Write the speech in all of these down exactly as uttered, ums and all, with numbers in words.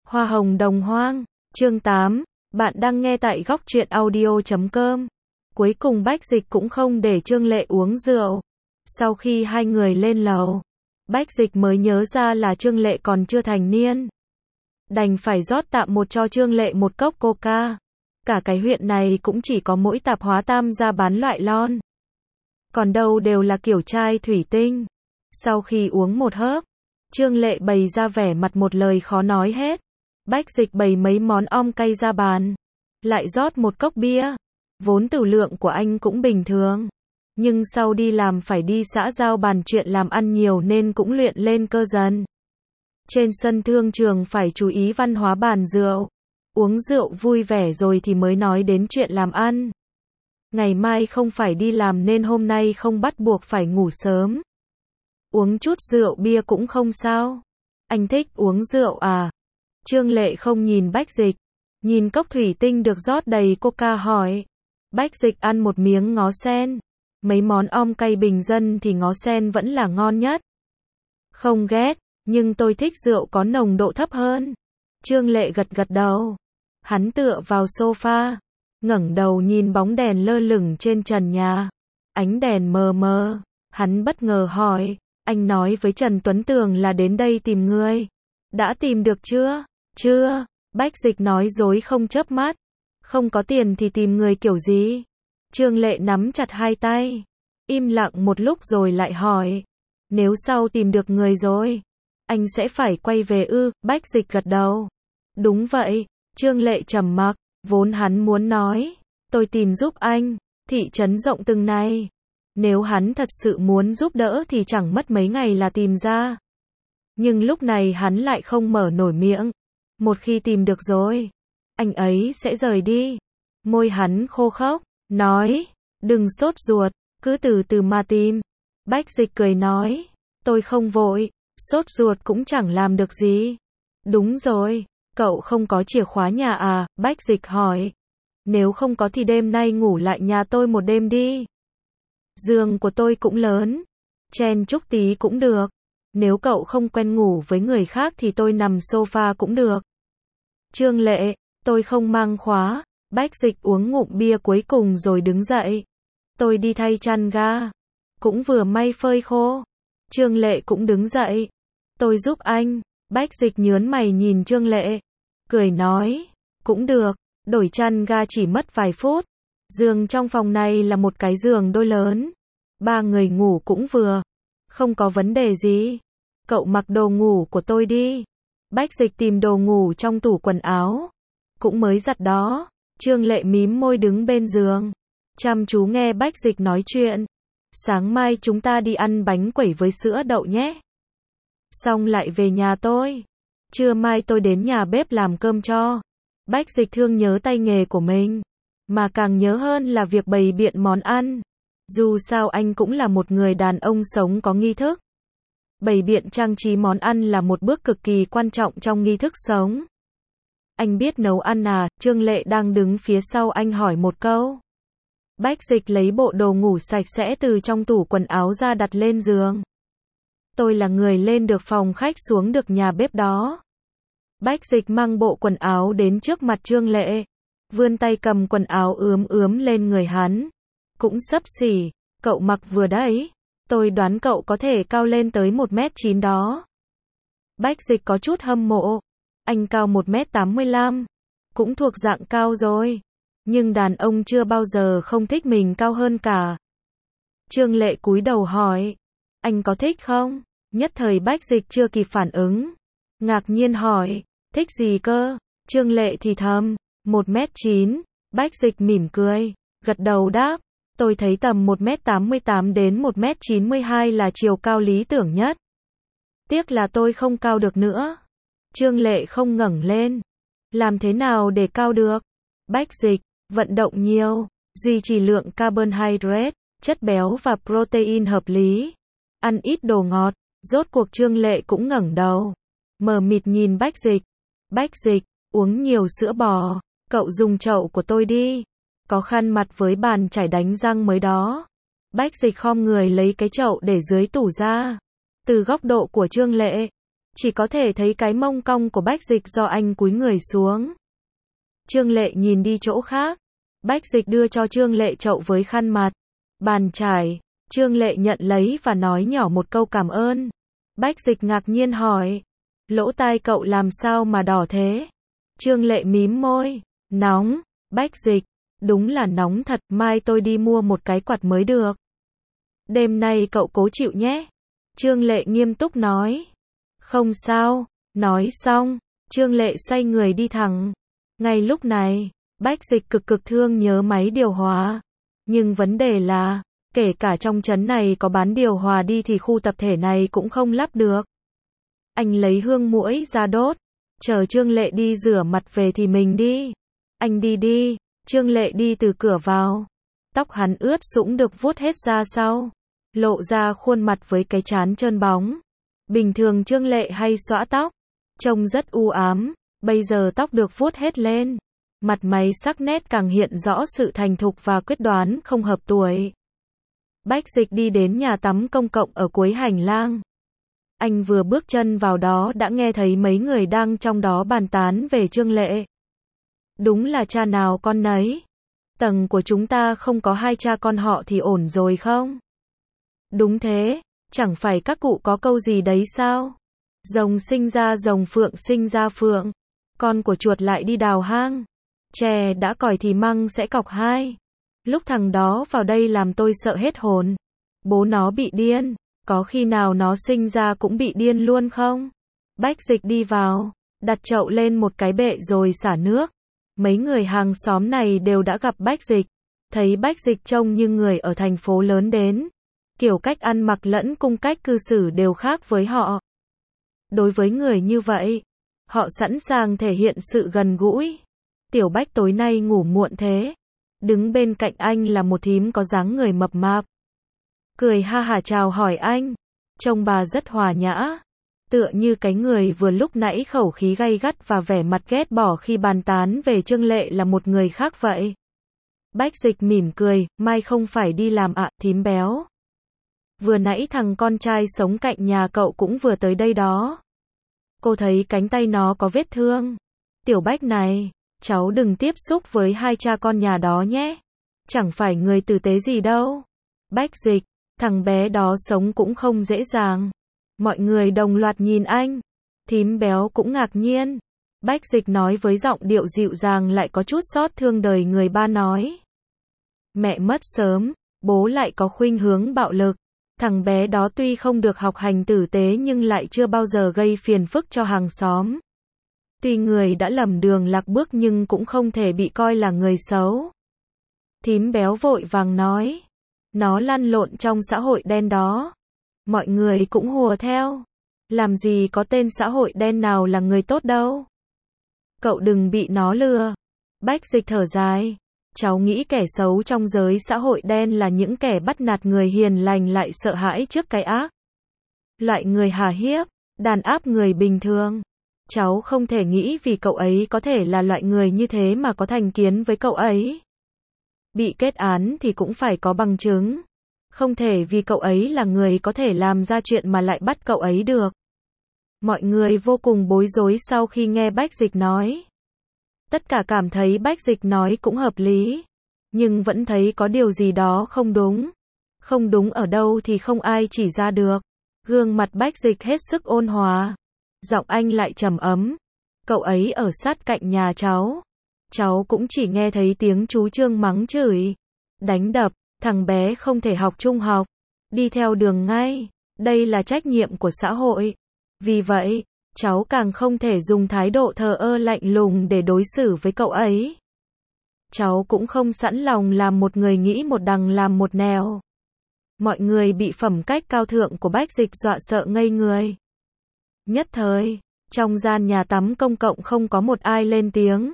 Hoa hồng đồng hoang, chương tám, bạn đang nghe tại góc truyện audio chấm com. Cuối cùng Bách Dịch cũng không để Trương Lệ uống rượu. Sau khi hai người lên lầu, Bách Dịch mới nhớ ra là Trương Lệ còn chưa thành niên. Đành phải rót tạm một cho Trương Lệ một cốc coca. Cả cái huyện này cũng chỉ có mỗi tạp hóa Tam gia bán loại lon. Còn đâu đều là kiểu chai thủy tinh. Sau khi uống một hớp, Trương Lệ bày ra vẻ mặt một lời khó nói hết. Bách Dịch bày mấy món om cay ra bàn, lại rót một cốc bia. Vốn tửu lượng của anh cũng bình thường, nhưng sau đi làm phải đi xã giao bàn chuyện làm ăn nhiều nên cũng luyện lên cơ dần. Trên sân thương trường phải chú ý văn hóa bàn rượu. Uống rượu vui vẻ rồi thì mới nói đến chuyện làm ăn. Ngày mai không phải đi làm nên hôm nay không bắt buộc phải ngủ sớm. Uống chút rượu bia cũng không sao. Anh thích uống rượu à? Trương Lệ không nhìn Bách Dịch, nhìn cốc thủy tinh được rót đầy coca hỏi. Bách Dịch ăn một miếng ngó sen. Mấy món om cay bình dân thì ngó sen vẫn là ngon nhất. Không ghét, nhưng tôi thích rượu có nồng độ thấp hơn. Trương Lệ gật gật đầu. Hắn tựa vào sofa, ngẩng đầu nhìn bóng đèn lơ lửng trên trần nhà. Ánh đèn mờ mờ, hắn bất ngờ hỏi, anh nói với Trần Tuấn Tường là đến đây tìm ngươi. Đã tìm được chưa? Chưa, Bách Dịch nói dối không chớp mắt. Không có tiền thì tìm người kiểu gì? Trương Lệ nắm chặt hai tay, im lặng một lúc rồi lại hỏi, nếu sau tìm được người rồi, anh sẽ phải quay về ư? Bách Dịch gật đầu. Đúng vậy. Trương Lệ trầm mặc, vốn hắn muốn nói, tôi tìm giúp anh, thị trấn rộng từng này. Nếu hắn thật sự muốn giúp đỡ thì chẳng mất mấy ngày là tìm ra. Nhưng lúc này hắn lại không mở nổi miệng. Một khi tìm được rồi, anh ấy sẽ rời đi. Môi hắn khô khốc, nói, đừng sốt ruột, cứ từ từ mà tìm. Bách Dịch cười nói, tôi không vội, sốt ruột cũng chẳng làm được gì. Đúng rồi. Cậu không có chìa khóa nhà à? Bách Dịch hỏi. Nếu không có thì đêm nay ngủ lại nhà tôi một đêm đi. Giường của tôi cũng lớn, chen chúc tí cũng được. Nếu cậu không quen ngủ với người khác thì tôi nằm sofa cũng được. Trương Lệ, tôi không mang khóa. Bách Dịch uống ngụm bia cuối cùng rồi đứng dậy. Tôi đi thay chăn ga, cũng vừa may phơi khô. Trương Lệ cũng đứng dậy. Tôi giúp anh. Bách Dịch nhớn mày nhìn Trương Lệ, cười nói, cũng được, đổi chăn ga chỉ mất vài phút. Giường trong phòng này là một cái giường đôi lớn, ba người ngủ cũng vừa, không có vấn đề gì. Cậu mặc đồ ngủ của tôi đi. Bách Dịch tìm đồ ngủ trong tủ quần áo, cũng mới giặt đó. Trương Lệ mím môi đứng bên giường, chăm chú nghe Bách Dịch nói chuyện. Sáng mai chúng ta đi ăn bánh quẩy với sữa đậu nhé. Xong lại về nhà tôi. Trưa mai tôi đến nhà bếp làm cơm cho. Bách Dịch thương nhớ tay nghề của mình, mà càng nhớ hơn là việc bày biện món ăn. Dù sao anh cũng là một người đàn ông sống có nghi thức. Bày biện trang trí món ăn là một bước cực kỳ quan trọng trong nghi thức sống. Anh biết nấu ăn à? Trương Lệ đang đứng phía sau anh hỏi một câu. Bách Dịch lấy bộ đồ ngủ sạch sẽ từ trong tủ quần áo ra đặt lên giường. Tôi là người lên được phòng khách xuống được nhà bếp đó. Bách Dịch mang bộ quần áo đến trước mặt Trương Lệ, vươn tay cầm quần áo ướm ướm lên người hắn. Cũng xấp xỉ, cậu mặc vừa đấy. Tôi đoán cậu có thể cao lên tới một mét chín đó. Bách Dịch có chút hâm mộ. Anh cao một mét tám mươi lăm, cũng thuộc dạng cao rồi. Nhưng đàn ông chưa bao giờ không thích mình cao hơn cả. Trương Lệ cúi đầu hỏi, anh có thích không? Nhất thời Bách Dịch chưa kịp phản ứng, ngạc nhiên hỏi, thích gì cơ? Trương Lệ thì thầm, một mét chín. Bách Dịch mỉm cười, gật đầu đáp, tôi thấy tầm một mét tám mươi tám đến một mét chín mươi hai là chiều cao lý tưởng nhất. Tiếc là tôi không cao được nữa. Trương Lệ không ngẩng lên. Làm thế nào để cao được? Bách Dịch, vận động nhiều, duy trì lượng carbohydrate, chất béo và protein hợp lý, ăn ít đồ ngọt. Rốt cuộc Trương Lệ cũng ngẩng đầu, mờ mịt nhìn Bách Dịch. Bách Dịch, uống nhiều sữa bò, cậu dùng chậu của tôi đi. Có khăn mặt với bàn chải đánh răng mới đó. Bách Dịch khom người lấy cái chậu để dưới tủ ra. Từ góc độ của Trương Lệ, chỉ có thể thấy cái mông cong của Bách Dịch do anh cúi người xuống. Trương Lệ nhìn đi chỗ khác. Bách Dịch đưa cho Trương Lệ chậu với khăn mặt, bàn chải. Trương Lệ nhận lấy và nói nhỏ một câu cảm ơn. Bách Dịch ngạc nhiên hỏi, lỗ tai cậu làm sao mà đỏ thế? Trương Lệ mím môi, nóng. Bách Dịch, đúng là nóng thật, mai tôi đi mua một cái quạt mới được. Đêm nay cậu cố chịu nhé. Trương Lệ nghiêm túc nói. Không sao. Nói xong, Trương Lệ xoay người đi thẳng. Ngay lúc này, Bách Dịch cực cực thương nhớ máy điều hòa. Nhưng vấn đề là, kể cả trong trấn này có bán điều hòa đi thì khu tập thể này cũng không lắp được. Anh lấy hương muỗi ra đốt, chờ Trương Lệ đi rửa mặt về thì mình đi. Anh đi đi. Trương Lệ đi từ cửa vào. Tóc hắn ướt sũng được vuốt hết ra sau, lộ ra khuôn mặt với cái trán trơn bóng. Bình thường Trương Lệ hay xõa tóc, trông rất u ám, bây giờ tóc được vuốt hết lên. Mặt máy sắc nét càng hiện rõ sự thành thục và quyết đoán không hợp tuổi. Bách Dịch đi đến nhà tắm công cộng ở cuối hành lang. Anh vừa bước chân vào đó đã nghe thấy mấy người đang trong đó bàn tán về Trương Lệ. Đúng là cha nào con nấy. Tầng của chúng ta không có hai cha con họ thì ổn rồi không? Đúng thế, chẳng phải các cụ có câu gì đấy sao? Rồng sinh ra rồng, phượng sinh ra phượng. Con của chuột lại đi đào hang. Chè đã còi thì măng sẽ cọc hai. Lúc thằng đó vào đây làm tôi sợ hết hồn. Bố nó bị điên, có khi nào nó sinh ra cũng bị điên luôn không? Bách Dịch đi vào, đặt chậu lên một cái bệ rồi xả nước. Mấy người hàng xóm này đều đã gặp Bách Dịch, thấy Bách Dịch trông như người ở thành phố lớn đến. Kiểu cách ăn mặc lẫn cung cách cư xử đều khác với họ. Đối với người như vậy, họ sẵn sàng thể hiện sự gần gũi. Tiểu Bách tối nay ngủ muộn thế. Đứng bên cạnh anh là một thím có dáng người mập mạp. Cười ha hả chào hỏi anh. Trông bà rất hòa nhã. Tựa như cái người vừa lúc nãy khẩu khí gay gắt và vẻ mặt ghét bỏ khi bàn tán về Trương Lệ là một người khác vậy. Bách Dịch mỉm cười, mai không phải đi làm ạ, thím béo. Vừa nãy thằng con trai sống cạnh nhà cậu cũng vừa tới đây đó. Cô thấy cánh tay nó có vết thương. Tiểu Bách này, cháu đừng tiếp xúc với hai cha con nhà đó nhé. Chẳng phải người tử tế gì đâu. Bách Dịch, thằng bé đó sống cũng không dễ dàng. Mọi người đồng loạt nhìn anh. Thím béo cũng ngạc nhiên. Bách Dịch nói với giọng điệu dịu dàng lại có chút xót thương đời người ba nói. Mẹ mất sớm, bố lại có khuynh hướng bạo lực. Thằng bé đó tuy không được học hành tử tế nhưng lại chưa bao giờ gây phiền phức cho hàng xóm. Tuy người đã lầm đường lạc bước nhưng cũng không thể bị coi là người xấu. Thím béo vội vàng nói. Nó lăn lộn trong xã hội đen đó. Mọi người cũng hùa theo. Làm gì có tên xã hội đen nào là người tốt đâu. Cậu đừng bị nó lừa. Bách Dịch thở dài. Cháu nghĩ kẻ xấu trong giới xã hội đen là những kẻ bắt nạt người hiền lành lại sợ hãi trước cái ác. Loại người hà hiếp, đàn áp người bình thường. Cháu không thể nghĩ vì cậu ấy có thể là loại người như thế mà có thành kiến với cậu ấy. Bị kết án thì cũng phải có bằng chứng. Không thể vì cậu ấy là người có thể làm ra chuyện mà lại bắt cậu ấy được. Mọi người vô cùng bối rối sau khi nghe Bách Dịch nói. Tất cả cảm thấy Bách Dịch nói cũng hợp lý. Nhưng vẫn thấy có điều gì đó không đúng. Không đúng ở đâu thì không ai chỉ ra được. Gương mặt Bách Dịch hết sức ôn hòa. Giọng anh lại trầm ấm. Cậu ấy ở sát cạnh nhà cháu. Cháu cũng chỉ nghe thấy tiếng chú Trương mắng chửi. Đánh đập, thằng bé không thể học trung học. Đi theo đường ngay. Đây là trách nhiệm của xã hội. Vì vậy, cháu càng không thể dùng thái độ thờ ơ lạnh lùng để đối xử với cậu ấy. Cháu cũng không sẵn lòng làm một người nghĩ một đằng làm một nẻo. Mọi người bị phẩm cách cao thượng của Bách Dịch dọa sợ ngây người. Nhất thời, trong gian nhà tắm công cộng không có một ai lên tiếng.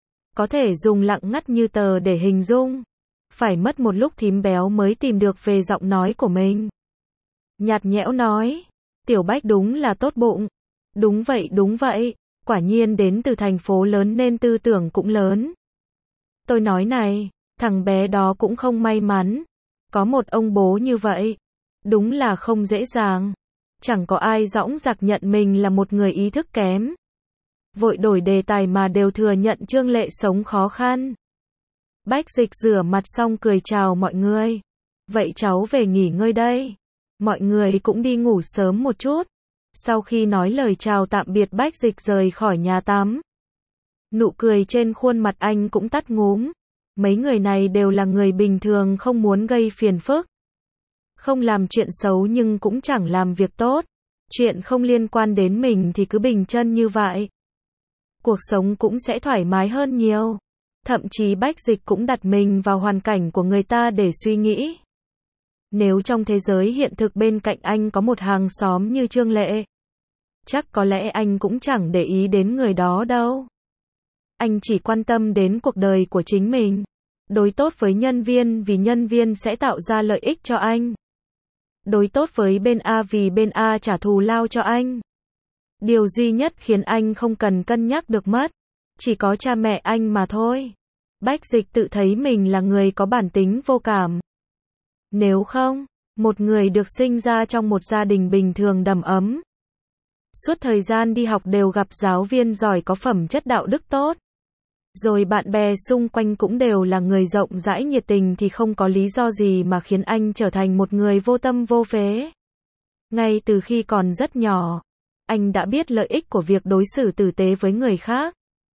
Có thể dùng lặng ngắt như tờ để hình dung. Phải mất một lúc thím béo mới tìm được về giọng nói của mình. Nhạt nhẽo nói, Tiểu Bách đúng là tốt bụng. Đúng vậy đúng vậy, quả nhiên đến từ thành phố lớn nên tư tưởng cũng lớn. Tôi nói này, thằng bé đó cũng không may mắn. Có một ông bố như vậy. Đúng là không dễ dàng. Chẳng có ai dõng dạc nhận mình là một người ý thức kém. Vội đổi đề tài mà đều thừa nhận Trương Lệ sống khó khăn. Bách Dịch rửa mặt xong cười chào mọi người. Vậy cháu về nghỉ ngơi đây. Mọi người cũng đi ngủ sớm một chút. Sau khi nói lời chào tạm biệt Bách Dịch rời khỏi nhà tắm. Nụ cười trên khuôn mặt anh cũng tắt ngúm. Mấy người này đều là người bình thường không muốn gây phiền phức. Không làm chuyện xấu nhưng cũng chẳng làm việc tốt. Chuyện không liên quan đến mình thì cứ bình chân như vậy. Cuộc sống cũng sẽ thoải mái hơn nhiều. Thậm chí Bách Dịch cũng đặt mình vào hoàn cảnh của người ta để suy nghĩ. Nếu trong thế giới hiện thực bên cạnh anh có một hàng xóm như Trương Lệ, chắc có lẽ anh cũng chẳng để ý đến người đó đâu. Anh chỉ quan tâm đến cuộc đời của chính mình. Đối tốt với nhân viên vì nhân viên sẽ tạo ra lợi ích cho anh. Đối tốt với bên A vì bên A trả thù lao cho anh. Điều duy nhất khiến anh không cần cân nhắc được mất, chỉ có cha mẹ anh mà thôi. Bách Dịch tự thấy mình là người có bản tính vô cảm. Nếu không, một người được sinh ra trong một gia đình bình thường đầm ấm. Suốt thời gian đi học đều gặp giáo viên giỏi có phẩm chất đạo đức tốt. Rồi bạn bè xung quanh cũng đều là người rộng rãi nhiệt tình thì không có lý do gì mà khiến anh trở thành một người vô tâm vô phế. Ngay từ khi còn rất nhỏ, anh đã biết lợi ích của việc đối xử tử tế với người khác.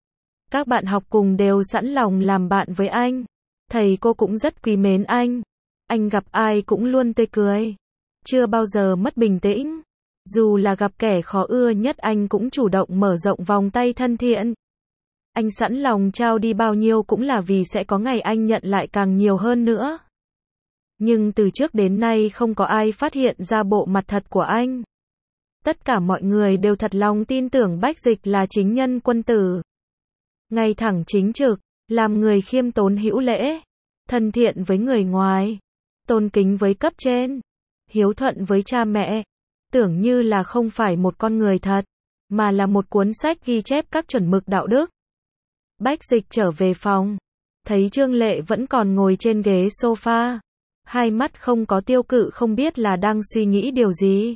Các bạn học cùng đều sẵn lòng làm bạn với anh. Thầy cô cũng rất quý mến anh. Anh gặp ai cũng luôn tươi cười. Chưa bao giờ mất bình tĩnh. Dù là gặp kẻ khó ưa nhất anh cũng chủ động mở rộng vòng tay thân thiện. Anh sẵn lòng trao đi bao nhiêu cũng là vì sẽ có ngày anh nhận lại càng nhiều hơn nữa. Nhưng từ trước đến nay không có ai phát hiện ra bộ mặt thật của anh. Tất cả mọi người đều thật lòng tin tưởng Bách Dịch là chính nhân quân tử. Ngay thẳng chính trực, làm người khiêm tốn hữu lễ, thân thiện với người ngoài, tôn kính với cấp trên, hiếu thuận với cha mẹ. Tưởng như là không phải một con người thật, mà là một cuốn sách ghi chép các chuẩn mực đạo đức. Bách Dịch trở về phòng, thấy Trương Lệ vẫn còn ngồi trên ghế sofa, hai mắt không có tiêu cự không biết là đang suy nghĩ điều gì.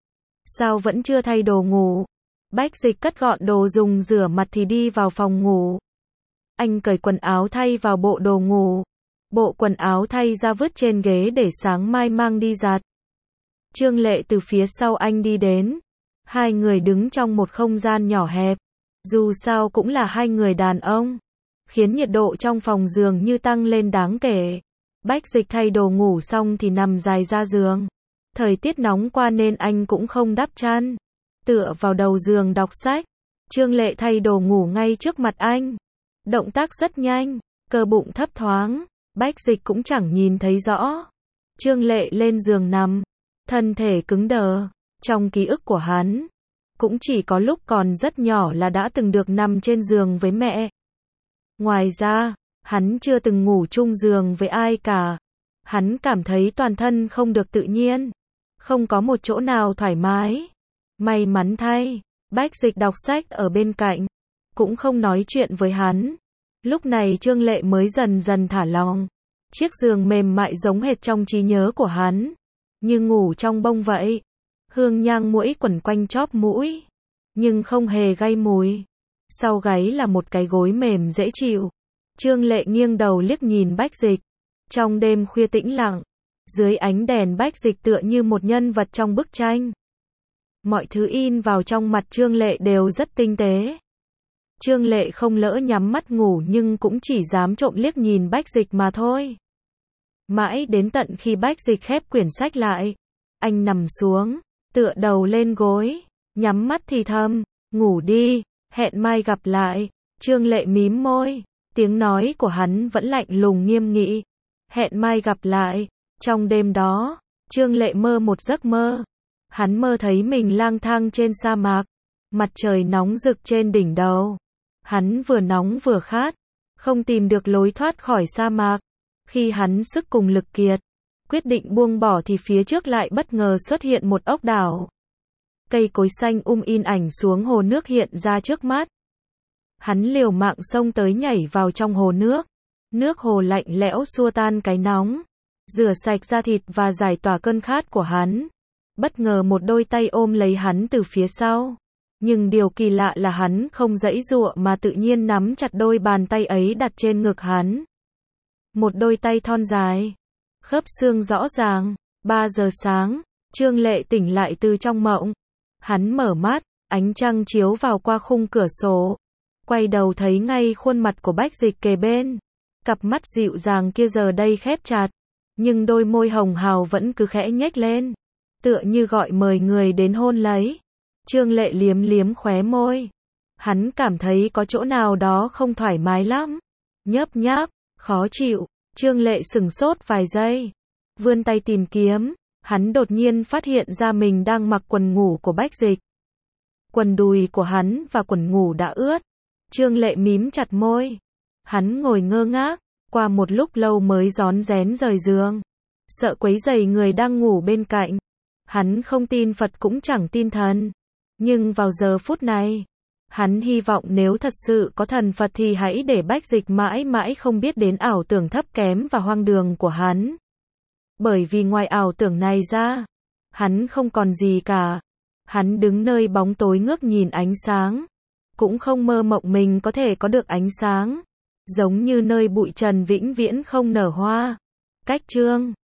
Sao vẫn chưa thay đồ ngủ? Bách Dịch cất gọn đồ dùng rửa mặt thì đi vào phòng ngủ. Anh cởi quần áo thay vào bộ đồ ngủ. Bộ quần áo thay ra vứt trên ghế để sáng mai mang đi giặt. Trương Lệ từ phía sau anh đi đến. Hai người đứng trong một không gian nhỏ hẹp. Dù sao cũng là hai người đàn ông. Khiến nhiệt độ trong phòng giường như tăng lên đáng kể. Bách Dịch thay đồ ngủ xong thì nằm dài ra giường. Thời tiết nóng qua nên anh cũng không đắp chăn. Tựa vào đầu giường đọc sách. Trương Lệ thay đồ ngủ ngay trước mặt anh. Động tác rất nhanh, cơ bụng thấp thoáng. Bách Dịch cũng chẳng nhìn thấy rõ. Trương Lệ lên giường nằm. Thân thể cứng đờ. Trong ký ức của hắn, cũng chỉ có lúc còn rất nhỏ là đã từng được nằm trên giường với mẹ. Ngoài ra, hắn chưa từng ngủ chung giường với ai cả. Hắn cảm thấy toàn thân không được tự nhiên. Không có một chỗ nào thoải mái. May mắn thay, Bách Dịch đọc sách ở bên cạnh. Cũng không nói chuyện với hắn. Lúc này Trương Lệ mới dần dần thả lòng. Chiếc giường mềm mại giống hệt trong trí nhớ của hắn. Như ngủ trong bông vậy. Hương nhang muỗi quẩn quanh chóp mũi. Nhưng không hề gây mùi. Sau gáy là một cái gối mềm dễ chịu. Trương Lệ nghiêng đầu liếc nhìn Bách Dịch. Trong đêm khuya tĩnh lặng. Dưới ánh đèn Bách Dịch tựa như một nhân vật trong bức tranh. Mọi thứ in vào trong mặt Trương Lệ đều rất tinh tế. Trương Lệ không lỡ nhắm mắt ngủ nhưng cũng chỉ dám trộm liếc nhìn Bách Dịch mà thôi. Mãi đến tận khi Bách Dịch khép quyển sách lại, anh nằm xuống, tựa đầu lên gối, nhắm mắt thì thầm, ngủ đi, hẹn mai gặp lại. Trương Lệ mím môi, tiếng nói của hắn vẫn lạnh lùng nghiêm nghị. Hẹn mai gặp lại. Trong đêm đó, Trương Lệ mơ một giấc mơ. Hắn mơ thấy mình lang thang trên sa mạc, mặt trời nóng rực trên đỉnh đầu. Hắn vừa nóng vừa khát, không tìm được lối thoát khỏi sa mạc. Khi hắn sức cùng lực kiệt, quyết định buông bỏ thì phía trước lại bất ngờ xuất hiện một ốc đảo. Cây cối xanh um in ảnh xuống hồ nước hiện ra trước mắt. Hắn liều mạng xông tới nhảy vào trong hồ nước. Nước hồ lạnh lẽo xua tan cái nóng, rửa sạch da thịt và giải tỏa cơn khát của hắn. Bất ngờ một đôi tay ôm lấy hắn từ phía sau. Nhưng điều kỳ lạ là hắn không giãy giụa mà tự nhiên nắm chặt đôi bàn tay ấy đặt trên ngực hắn. Một đôi tay thon dài, khớp xương rõ ràng. Ba giờ sáng, Trương Lệ tỉnh lại từ trong mộng. Hắn mở mắt, ánh trăng chiếu vào qua khung cửa sổ. Quay đầu thấy ngay khuôn mặt của Bách Dịch kề bên. Cặp mắt dịu dàng kia giờ đây khép chặt, nhưng đôi môi hồng hào vẫn cứ khẽ nhếch lên, tựa như gọi mời người đến hôn lấy. Trương Lệ liếm liếm khóe môi. Hắn cảm thấy có chỗ nào đó không thoải mái lắm. Nhớp nháp, khó chịu. Trương Lệ sửng sốt vài giây, vươn tay tìm kiếm. Hắn đột nhiên phát hiện ra mình đang mặc quần ngủ của Bách Dịch. Quần đùi của hắn và quần ngủ đã ướt. Trương Lệ mím chặt môi. Hắn ngồi ngơ ngác, qua một lúc lâu mới rón rén rời giường. Sợ quấy rầy người đang ngủ bên cạnh. Hắn không tin Phật cũng chẳng tin thần. Nhưng vào giờ phút này, hắn hy vọng nếu thật sự có thần Phật thì hãy để Bách Dịch mãi mãi không biết đến ảo tưởng thấp kém và hoang đường của hắn. Bởi vì ngoài ảo tưởng này ra, hắn không còn gì cả. Hắn đứng nơi bóng tối ngước nhìn ánh sáng. Cũng không mơ mộng mình có thể có được ánh sáng. Giống như nơi bụi trần vĩnh viễn không nở hoa. Cách chương